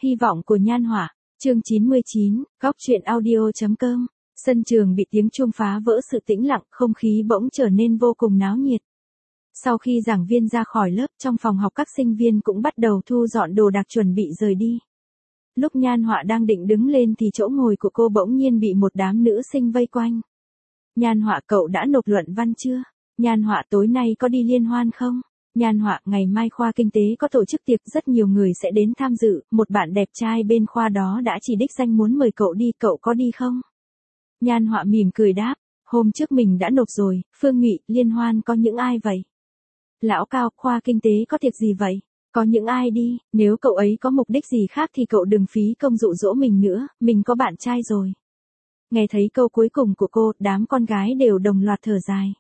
Hy vọng của Nhan Họa, chương 99, góc truyện audio.com. Sân trường bị tiếng chuông phá vỡ sự tĩnh lặng, không khí bỗng trở nên vô cùng náo nhiệt. Sau khi giảng viên ra khỏi lớp, trong phòng học các sinh viên cũng bắt đầu thu dọn đồ đạc chuẩn bị rời đi. Lúc Nhan Họa đang định đứng lên thì chỗ ngồi của cô bỗng nhiên bị một đám nữ sinh vây quanh. Nhan Họa, cậu đã nộp luận văn chưa? Nhan Họa, tối nay có đi liên hoan không? Nhan Họa, ngày mai khoa kinh tế có tổ chức tiệc, rất nhiều người sẽ đến tham dự, một bạn đẹp trai bên khoa đó đã chỉ đích danh muốn mời cậu đi, cậu có đi không? Nhan Họa mỉm cười đáp, hôm trước mình đã nộp rồi. Phương Ngụy, liên hoan có những ai vậy? Lão Cao, khoa kinh tế có tiệc gì vậy? Có những ai đi, nếu cậu ấy có mục đích gì khác thì cậu đừng phí công dụ dỗ mình nữa, mình có bạn trai rồi. Nghe thấy câu cuối cùng của cô, đám con gái đều đồng loạt thở dài.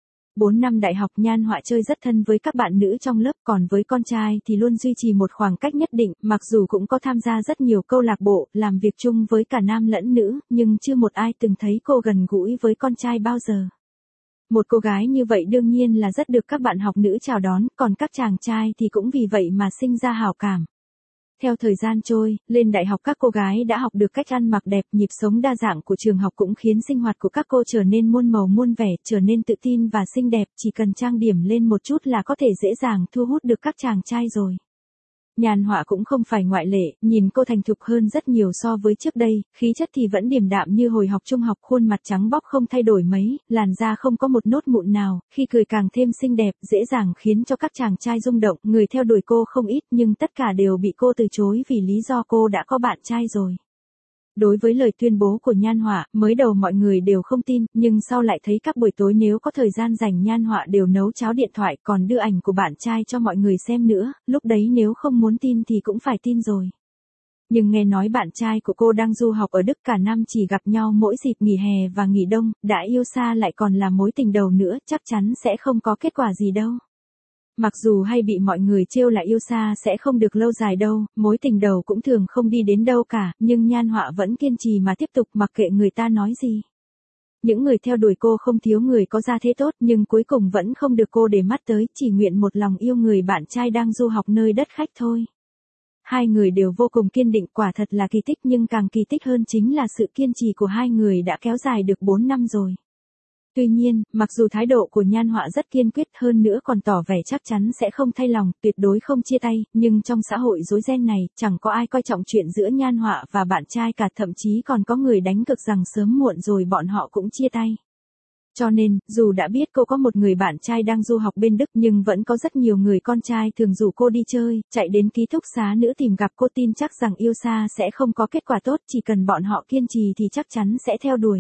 4 năm đại học, Nhan Họa chơi rất thân với các bạn nữ trong lớp, còn với con trai thì luôn duy trì một khoảng cách nhất định, mặc dù cũng có tham gia rất nhiều câu lạc bộ, làm việc chung với cả nam lẫn nữ, nhưng chưa một ai từng thấy cô gần gũi với con trai bao giờ. Một cô gái như vậy đương nhiên là rất được các bạn học nữ chào đón, còn các chàng trai thì cũng vì vậy mà sinh ra hảo cảm. Theo thời gian trôi, lên đại học các cô gái đã học được cách ăn mặc đẹp, nhịp sống đa dạng của trường học cũng khiến sinh hoạt của các cô trở nên muôn màu muôn vẻ, trở nên tự tin và xinh đẹp, chỉ cần trang điểm lên một chút là có thể dễ dàng thu hút được các chàng trai rồi. Nhan Họa cũng không phải ngoại lệ, nhìn cô thành thục hơn rất nhiều so với trước đây, khí chất thì vẫn điềm đạm như hồi học trung học, khuôn mặt trắng bóc không thay đổi mấy, làn da không có một nốt mụn nào, khi cười càng thêm xinh đẹp, dễ dàng khiến cho các chàng trai rung động, người theo đuổi cô không ít nhưng tất cả đều bị cô từ chối vì lý do cô đã có bạn trai rồi. Đối với lời tuyên bố của Nhan Họa, mới đầu mọi người đều không tin, nhưng sau lại thấy các buổi tối nếu có thời gian rảnh Nhan Họa đều nấu cháo điện thoại còn đưa ảnh của bạn trai cho mọi người xem nữa, lúc đấy nếu không muốn tin thì cũng phải tin rồi. Nhưng nghe nói bạn trai của cô đang du học ở Đức, cả năm chỉ gặp nhau mỗi dịp nghỉ hè và nghỉ đông, đã yêu xa lại còn là mối tình đầu nữa, chắc chắn sẽ không có kết quả gì đâu. Mặc dù hay bị mọi người trêu là yêu xa sẽ không được lâu dài đâu, mối tình đầu cũng thường không đi đến đâu cả, nhưng Nhan Họa vẫn kiên trì mà tiếp tục mặc kệ người ta nói gì. Những người theo đuổi cô không thiếu người có gia thế tốt nhưng cuối cùng vẫn không được cô để mắt tới, chỉ nguyện một lòng yêu người bạn trai đang du học nơi đất khách thôi. Hai người đều vô cùng kiên định, quả thật là kỳ tích, nhưng càng kỳ tích hơn chính là sự kiên trì của hai người đã kéo dài được 4 năm rồi. Tuy nhiên, mặc dù thái độ của Nhan Họa rất kiên quyết, hơn nữa còn tỏ vẻ chắc chắn sẽ không thay lòng, tuyệt đối không chia tay, nhưng trong xã hội rối ren này, chẳng có ai coi trọng chuyện giữa Nhan Họa và bạn trai cả, thậm chí còn có người đánh cược rằng sớm muộn rồi bọn họ cũng chia tay. Cho nên, dù đã biết cô có một người bạn trai đang du học bên Đức nhưng vẫn có rất nhiều người con trai thường rủ cô đi chơi, chạy đến ký túc xá nữ tìm gặp cô, tin chắc rằng yêu xa sẽ không có kết quả tốt, chỉ cần bọn họ kiên trì thì chắc chắn sẽ theo đuổi.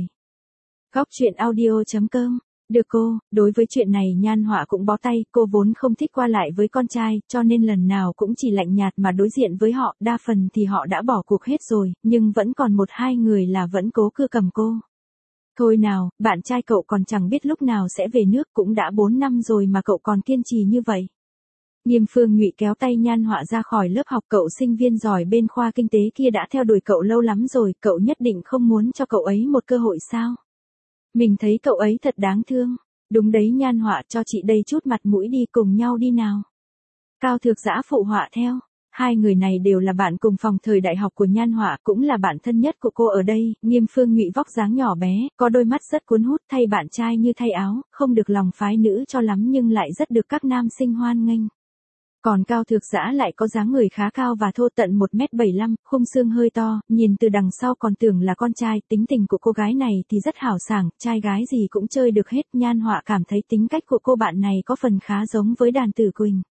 Góc truyện audio.com. Được cô, đối với chuyện này Nhan Họa cũng bó tay, cô vốn không thích qua lại với con trai, cho nên lần nào cũng chỉ lạnh nhạt mà đối diện với họ, đa phần thì họ đã bỏ cuộc hết rồi, nhưng vẫn còn một hai người là vẫn cố cưa cầm cô. Thôi nào, bạn trai cậu còn chẳng biết lúc nào sẽ về nước, cũng đã 4 năm rồi mà cậu còn kiên trì như vậy. Nghiêm Phương Ngụy kéo tay Nhan Họa ra khỏi lớp học, cậu sinh viên giỏi bên khoa kinh tế kia đã theo đuổi cậu lâu lắm rồi, cậu nhất định không muốn cho cậu ấy một cơ hội sao? Mình thấy cậu ấy thật đáng thương. Đúng đấy Nhan Họa, cho chị đây chút mặt mũi đi, cùng nhau đi nào. Cao Thược Dã phụ họa theo. Hai người này đều là bạn cùng phòng thời đại học của Nhan Họa, cũng là bạn thân nhất của cô ở đây. Nghiêm Phương Ngụy vóc dáng nhỏ bé, có đôi mắt rất cuốn hút, thay bạn trai như thay áo, không được lòng phái nữ cho lắm nhưng lại rất được các nam sinh hoan nghênh. Còn Cao Thược Dã lại có dáng người khá cao và thô, tận 1m75, khung xương hơi to, nhìn từ đằng sau còn tưởng là con trai. Tính tình của cô gái này thì rất hào sảng, trai gái gì cũng chơi được hết. Nhan Họa cảm thấy tính cách của cô bạn này có phần khá giống với Đàn Tử Quỳnh.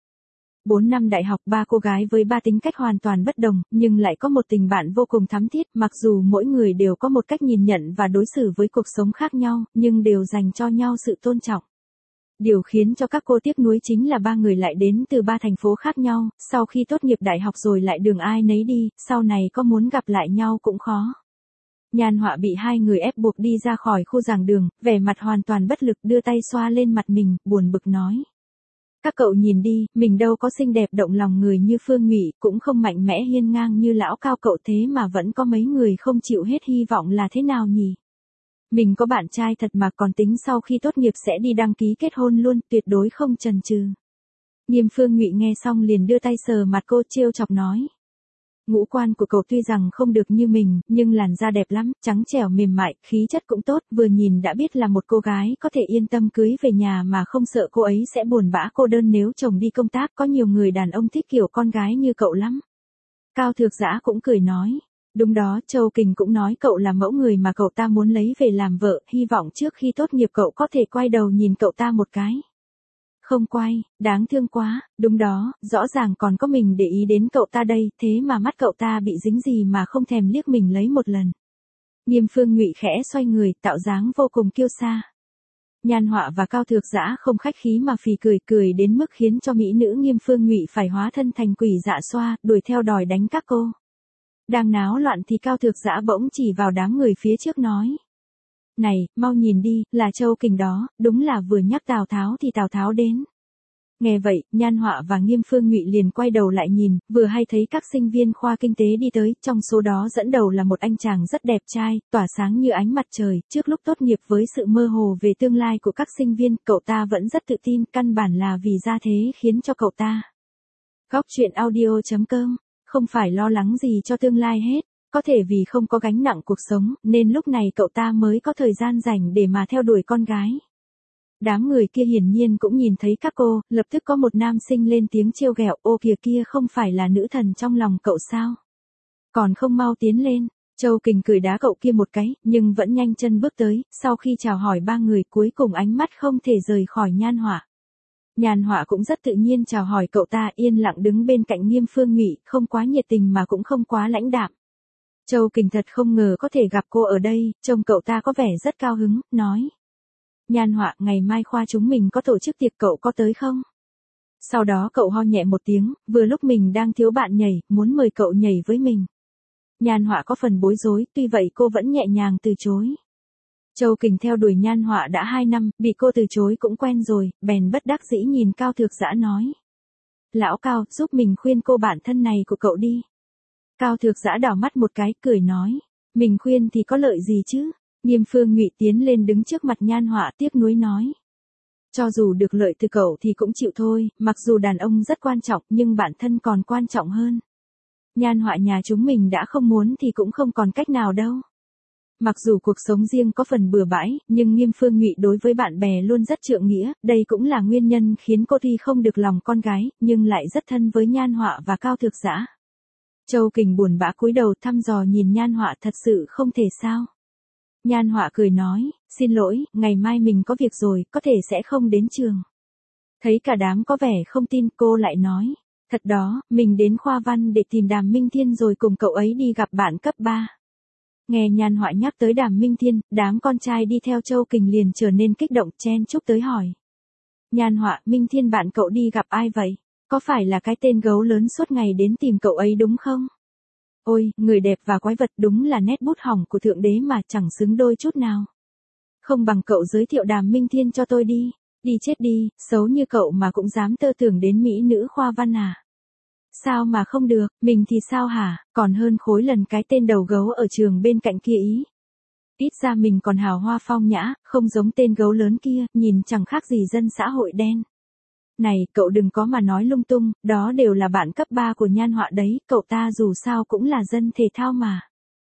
4 năm đại học, 3 cô gái với 3 tính cách hoàn toàn bất đồng, nhưng lại có một tình bạn vô cùng thắm thiết, mặc dù mỗi người đều có một cách nhìn nhận và đối xử với cuộc sống khác nhau, nhưng đều dành cho nhau sự tôn trọng. Điều khiến cho các cô tiếc nuối chính là 3 người lại đến từ 3 thành phố khác nhau, sau khi tốt nghiệp đại học rồi lại đường ai nấy đi, sau này có muốn gặp lại nhau cũng khó. Nhan Họa bị hai người ép buộc đi ra khỏi khu giảng đường, vẻ mặt hoàn toàn bất lực, đưa tay xoa lên mặt mình, buồn bực nói. Các cậu nhìn đi, mình đâu có xinh đẹp động lòng người như Phương Ngụy, cũng không mạnh mẽ hiên ngang như lão Cao cậu, thế mà vẫn có mấy người không chịu hết hy vọng là thế nào nhỉ? Mình có bạn trai thật mà, còn tính sau khi tốt nghiệp sẽ đi đăng ký kết hôn luôn, tuyệt đối không chần chừ. Nghiêm Phương Ngụy nghe xong liền đưa tay sờ mặt cô, trêu chọc nói. ngũ quan của cậu tuy rằng không được như mình, nhưng làn da đẹp lắm, trắng trẻo mềm mại, khí chất cũng tốt, vừa nhìn đã biết là một cô gái có thể yên tâm cưới về nhà mà không sợ cô ấy sẽ buồn bã cô đơn nếu chồng đi công tác, có nhiều người đàn ông thích kiểu con gái như cậu lắm. Cao Thược Dã cũng cười nói. Đúng đó, Châu Kình cũng nói cậu là mẫu người mà cậu ta muốn lấy về làm vợ, hy vọng trước khi tốt nghiệp cậu có thể quay đầu nhìn cậu ta một cái. Không quay, đáng thương quá, đúng đó, rõ ràng còn có mình để ý đến cậu ta đây, thế mà mắt cậu ta bị dính gì mà không thèm liếc mình lấy một lần. Nghiêm Phương Ngụy khẽ xoay người, tạo dáng vô cùng kiêu sa. Nhan Họa và Cao Thược Dã không khách khí mà phì cười đến mức khiến cho mỹ nữ Nghiêm Phương Ngụy phải hóa thân thành quỷ dạ xoa, đuổi theo đòi đánh các cô. Đang náo loạn thì Cao Thược Dã bỗng chỉ vào đám người phía trước nói. Này, mau nhìn đi, là Châu Kình đó, đúng là vừa nhắc Tào Tháo thì Tào Tháo đến. Nghe vậy, Nhan Họa và Nghiêm Phương Ngụy liền quay đầu lại nhìn, vừa hay thấy các sinh viên khoa kinh tế đi tới, trong số đó dẫn đầu là một anh chàng rất đẹp trai, tỏa sáng như ánh mặt trời, trước lúc tốt nghiệp với sự mơ hồ về tương lai của các sinh viên, cậu ta vẫn rất tự tin, căn bản là vì gia thế khiến cho cậu ta. Góc truyện audio.com, không phải lo lắng gì cho tương lai hết. Có thể vì không có gánh nặng cuộc sống, nên lúc này cậu ta mới có thời gian rảnh để mà theo đuổi con gái. Đám người kia hiển nhiên cũng nhìn thấy các cô, lập tức có một nam sinh lên tiếng trêu ghẹo, ô kìa kia không phải là nữ thần trong lòng cậu sao? Còn không mau tiến lên. Châu Kình cười đá cậu kia một cái, nhưng vẫn nhanh chân bước tới, sau khi chào hỏi ba người cuối cùng ánh mắt không thể rời khỏi Nhan Họa. Nhan Họa cũng rất tự nhiên chào hỏi cậu ta, yên lặng đứng bên cạnh Nghiêm Phương Ngụy, không quá nhiệt tình mà cũng không quá lãnh đạm. Châu Kình thật không ngờ có thể gặp cô ở đây, trông cậu ta có vẻ rất cao hứng, nói. Nhan Họa, ngày mai khoa chúng mình có tổ chức tiệc, cậu có tới không? Sau đó cậu ho nhẹ một tiếng, vừa lúc mình đang thiếu bạn nhảy, muốn mời cậu nhảy với mình. Nhan Họa có phần bối rối, tuy vậy cô vẫn nhẹ nhàng từ chối. Châu Kình theo đuổi Nhan Họa đã 2 năm, bị cô từ chối cũng quen rồi, bèn bất đắc dĩ nhìn Cao Thược Dã nói. Lão Cao, giúp mình khuyên cô bạn thân này của cậu đi. Cao Thược Dã đảo mắt một cái, cười nói. Mình khuyên thì có lợi gì chứ? Nghiêm Phương Ngụy tiến lên đứng trước mặt Nhan Họa tiếc nuối nói. Cho dù được lợi từ cậu thì cũng chịu thôi, mặc dù đàn ông rất quan trọng nhưng bản thân còn quan trọng hơn. Nhan Họa nhà chúng mình đã không muốn thì cũng không còn cách nào đâu. Mặc dù cuộc sống riêng có phần bừa bãi, nhưng Nghiêm Phương Ngụy đối với bạn bè luôn rất trượng nghĩa, đây cũng là nguyên nhân khiến cô tuy không được lòng con gái, nhưng lại rất thân với Nhan Họa và Cao Thược Dã. Châu Kình buồn bã cúi đầu thăm dò nhìn Nhan Họa, thật sự không thể sao. Nhan Họa cười nói, xin lỗi, ngày mai mình có việc rồi, có thể sẽ không đến trường. Thấy cả đám có vẻ không tin, cô lại nói, thật đó, mình đến khoa văn để tìm Đàm Minh Thiên rồi cùng cậu ấy đi gặp bạn cấp 3. Nghe Nhan Họa nhắc tới Đàm Minh Thiên, đám con trai đi theo Châu Kình liền trở nên kích động, chen chúc tới hỏi. Nhan Họa, Minh Thiên bạn cậu đi gặp ai vậy? Có phải là cái tên gấu lớn suốt ngày đến tìm cậu ấy đúng không? Ôi, người đẹp và quái vật, đúng là nét bút hỏng của thượng đế mà chẳng xứng đôi chút nào. Không bằng cậu giới thiệu Đàm Minh Thiên cho tôi đi. Đi chết đi, xấu như cậu mà cũng dám tơ tưởng đến mỹ nữ khoa văn à? Sao mà không được, mình thì sao hả, còn hơn khối lần cái tên đầu gấu ở trường bên cạnh kia ý. Ít ra mình còn hào hoa phong nhã, không giống tên gấu lớn kia, nhìn chẳng khác gì dân xã hội đen. Này, cậu đừng có mà nói lung tung, đó đều là bạn cấp 3 của Nhan Họa đấy, cậu ta dù sao cũng là dân thể thao mà.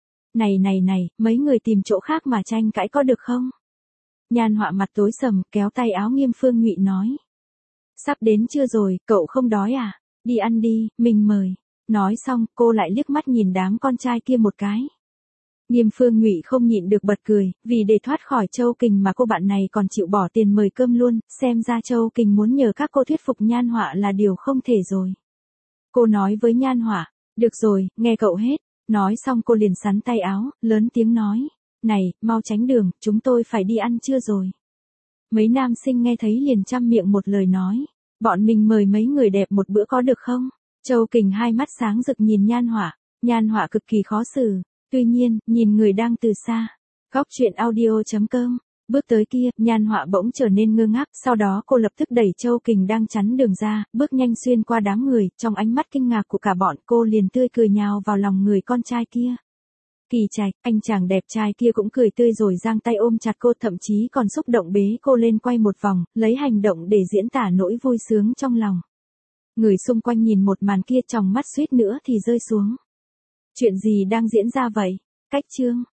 Này, mấy người tìm chỗ khác mà tranh cãi có được không? Nhan Họa mặt tối sầm, kéo tay áo Nghiêm Phương Ngụy nói. Sắp đến trưa rồi, cậu không đói à? Đi ăn đi, mình mời. Nói xong, cô lại liếc mắt nhìn đám con trai kia một cái. Nghiêm Phương Ngụy không nhịn được bật cười, vì để thoát khỏi Châu Kình mà cô bạn này còn chịu bỏ tiền mời cơm luôn, xem ra Châu Kình muốn nhờ các cô thuyết phục Nhan Họa là điều không thể rồi. Cô nói với Nhan Họa, được rồi, nghe cậu hết. Nói xong cô liền xắn tay áo, lớn tiếng nói, này, mau tránh đường, chúng tôi phải đi ăn trưa rồi. Mấy nam sinh nghe thấy liền chăm miệng một lời nói, bọn mình mời mấy người đẹp một bữa có được không? Châu Kình hai mắt sáng rực nhìn Nhan Họa cực kỳ khó xử. Tuy nhiên, nhìn người đang từ xa. Góc truyện audio.com. Bước tới kia, Nhan Họa bỗng trở nên ngơ ngác, sau đó cô lập tức đẩy Châu Kình đang chắn đường ra, bước nhanh xuyên qua đám người, trong ánh mắt kinh ngạc của cả bọn cô liền tươi cười nhào vào lòng người con trai kia. Kỳ Trạch, anh chàng đẹp trai kia cũng cười tươi rồi giang tay ôm chặt cô, thậm chí còn xúc động bế cô lên quay một vòng, lấy hành động để diễn tả nỗi vui sướng trong lòng. Người xung quanh nhìn một màn kia, tròng mắt suýt nữa thì rơi xuống. Chuyện gì đang diễn ra vậy? Cách chương